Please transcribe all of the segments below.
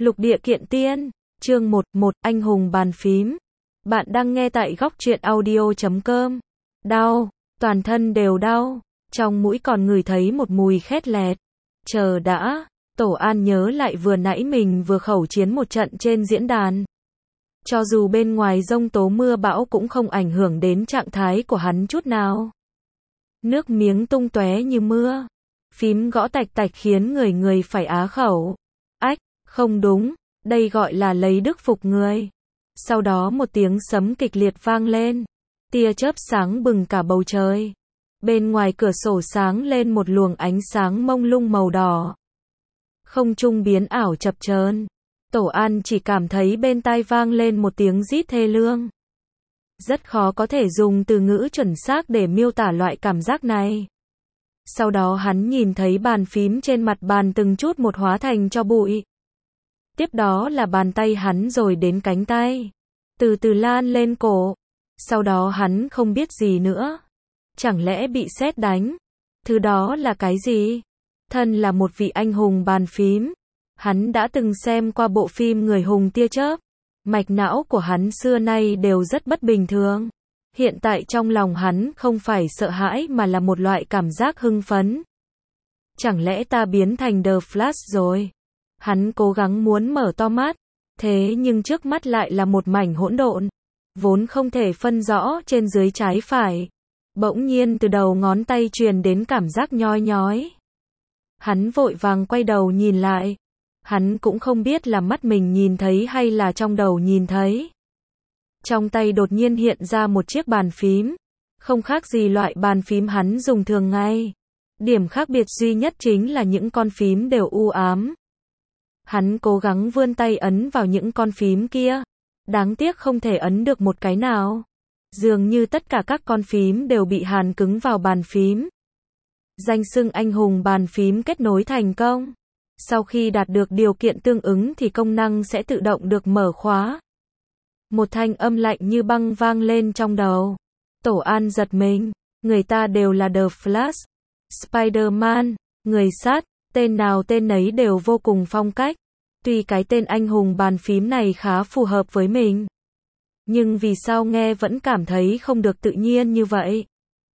Lục địa kiện tiên, chương 11, anh hùng bàn phím. Bạn đang nghe tại góc truyện audio.com. Đau, toàn thân đều đau, trong mũi còn ngửi thấy một mùi khét lẹt. Chờ đã, Tổ An nhớ lại vừa nãy mình vừa khẩu chiến một trận trên diễn đàn. Cho dù bên ngoài giông tố mưa bão cũng không ảnh hưởng đến trạng thái của hắn chút nào. Nước miếng tung tóe như mưa. Phím gõ tạch tạch khiến người phải á khẩu. Ách, không đúng, đây gọi là lấy đức phục người. Sau đó một tiếng sấm kịch liệt vang lên. Tia chớp sáng bừng cả bầu trời. Bên ngoài cửa sổ sáng lên một luồng ánh sáng mông lung màu đỏ. Không trung biến ảo chập chờn. Tổ An chỉ cảm thấy bên tai vang lên một tiếng rít thê lương. Rất khó có thể dùng từ ngữ chuẩn xác để miêu tả loại cảm giác này. Sau đó hắn nhìn thấy bàn phím trên mặt bàn từng chút một hóa thành tro bụi. Tiếp đó là bàn tay hắn rồi đến cánh tay. Từ từ lan lên cổ. Sau đó hắn không biết gì nữa. Chẳng lẽ bị sét đánh? Thứ đó là cái gì? Thân là một vị anh hùng bàn phím. Hắn đã từng xem qua bộ phim Người hùng tia chớp. Mạch não của hắn xưa nay đều rất bất bình thường. Hiện tại trong lòng hắn không phải sợ hãi mà là một loại cảm giác hưng phấn. Chẳng lẽ ta biến thành The Flash rồi? Hắn cố gắng muốn mở to mắt. Thế nhưng trước mắt lại là một mảnh hỗn độn. Vốn không thể phân rõ trên dưới trái phải. Bỗng nhiên từ đầu ngón tay truyền đến cảm giác nhói nhói. Hắn vội vàng quay đầu nhìn lại. Hắn cũng không biết là mắt mình nhìn thấy hay là trong đầu nhìn thấy. Trong tay đột nhiên hiện ra một chiếc bàn phím. Không khác gì loại bàn phím hắn dùng thường ngày. Điểm khác biệt duy nhất chính là những con phím đều u ám. Hắn cố gắng vươn tay ấn vào những con phím kia. Đáng tiếc không thể ấn được một cái nào. Dường như tất cả các con phím đều bị hàn cứng vào bàn phím. Danh xưng anh hùng bàn phím kết nối thành công. Sau khi đạt được điều kiện tương ứng thì công năng sẽ tự động được mở khóa. Một thanh âm lạnh như băng vang lên trong đầu. Tổ An giật mình. Người ta đều là The Flash, Spider-Man, người sát, tên nào tên nấy đều vô cùng phong cách. Tuy cái tên anh hùng bàn phím này khá phù hợp với mình. Nhưng vì sao nghe vẫn cảm thấy không được tự nhiên như vậy?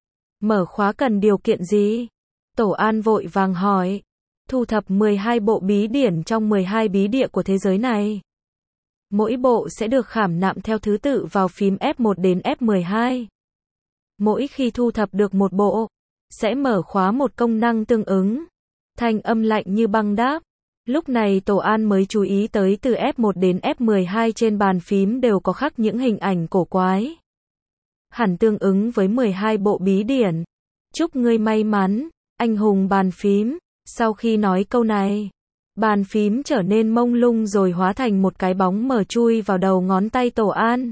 Mở khóa cần điều kiện gì? Tổ An vội vàng hỏi. Thu thập 12 bộ bí điển trong 12 bí địa của thế giới này. Mỗi bộ sẽ được khảm nạm theo thứ tự vào phím F1 đến F12. Mỗi khi thu thập được một bộ, sẽ mở khóa một công năng tương ứng. Thanh âm lạnh như băng đáp. Lúc này Tổ An mới chú ý tới từ F1 đến F12 trên bàn phím đều có khắc những hình ảnh cổ quái. Hẳn tương ứng với 12 bộ bí điển. Chúc ngươi may mắn, anh hùng bàn phím. Sau khi nói câu này, bàn phím trở nên mông lung rồi hóa thành một cái bóng mờ chui vào đầu ngón tay Tổ An.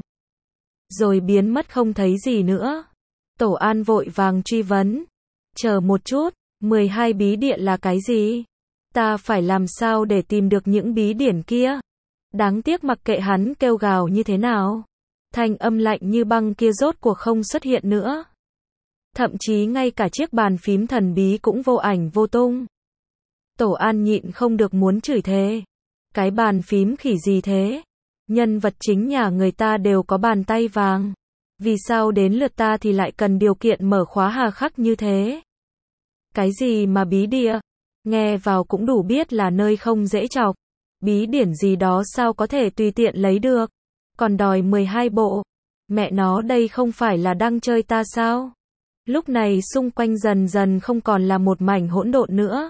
Rồi biến mất không thấy gì nữa. Tổ An vội vàng truy vấn. Chờ một chút, 12 bí địa là cái gì? Ta phải làm sao để tìm được những bí điển kia? Đáng tiếc mặc kệ hắn kêu gào như thế nào. Thanh âm lạnh như băng kia rốt cuộc không xuất hiện nữa. Thậm chí ngay cả chiếc bàn phím thần bí cũng vô ảnh vô tung. Tổ An nhịn không được muốn chửi thề. Cái bàn phím khỉ gì thế? Nhân vật chính nhà người ta đều có bàn tay vàng. Vì sao đến lượt ta thì lại cần điều kiện mở khóa hà khắc như thế? Cái gì mà bí địa? Nghe vào cũng đủ biết là nơi không dễ chọc. Bí điển gì đó sao có thể tùy tiện lấy được? Còn đòi 12 bộ. Mẹ nó đây không phải là đang chơi ta sao? Lúc này xung quanh dần dần không còn là một mảnh hỗn độn nữa.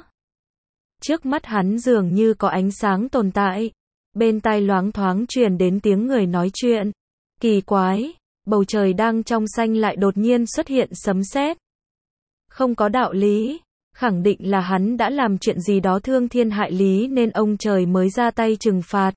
Trước mắt hắn dường như có ánh sáng tồn tại. Bên tai loáng thoáng truyền đến tiếng người nói chuyện. Kỳ quái, bầu trời đang trong xanh lại đột nhiên xuất hiện sấm sét. Không có đạo lý, khẳng định là hắn đã làm chuyện gì đó thương thiên hại lý nên ông trời mới ra tay trừng phạt.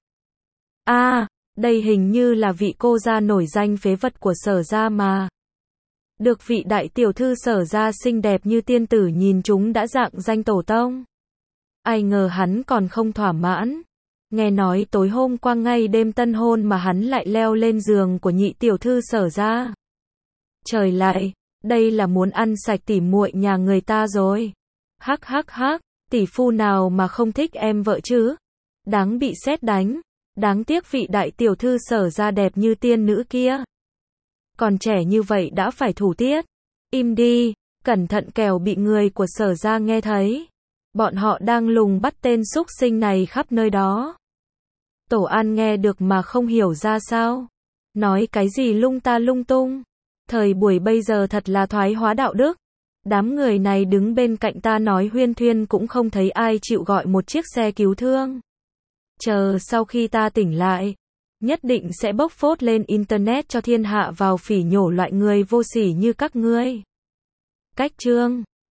Đây hình như là vị cô gia nổi danh phế vật của Sở gia mà. Được vị đại tiểu thư Sở gia xinh đẹp như tiên tử nhìn chúng đã dạng danh tổ tông. Ai ngờ hắn còn không thỏa mãn. Nghe nói tối hôm qua ngay đêm tân hôn mà hắn lại leo lên giường của nhị tiểu thư Sở gia. Trời lạy, đây là muốn ăn sạch tỉ muội nhà người ta rồi. Hắc hắc hắc, tỷ phu nào mà không thích em vợ chứ? đáng bị sét đánh. Đáng tiếc vị đại tiểu thư Sở gia đẹp như tiên nữ kia. Còn trẻ như vậy đã phải thủ tiết. Im đi, cẩn thận kẻo bị người của Sở gia nghe thấy. Bọn họ đang lùng bắt tên xúc sinh này khắp nơi đó. Tổ An nghe được mà không hiểu ra sao. Nói cái gì lung ta lung tung. Thời buổi bây giờ thật là thoái hóa đạo đức. Đám người này đứng bên cạnh ta nói huyên thuyên cũng không thấy ai chịu gọi một chiếc xe cứu thương. Chờ sau khi ta tỉnh lại, nhất định sẽ bốc phốt lên internet cho thiên hạ vào phỉ nhổ loại người vô sỉ như các ngươi. Cách chương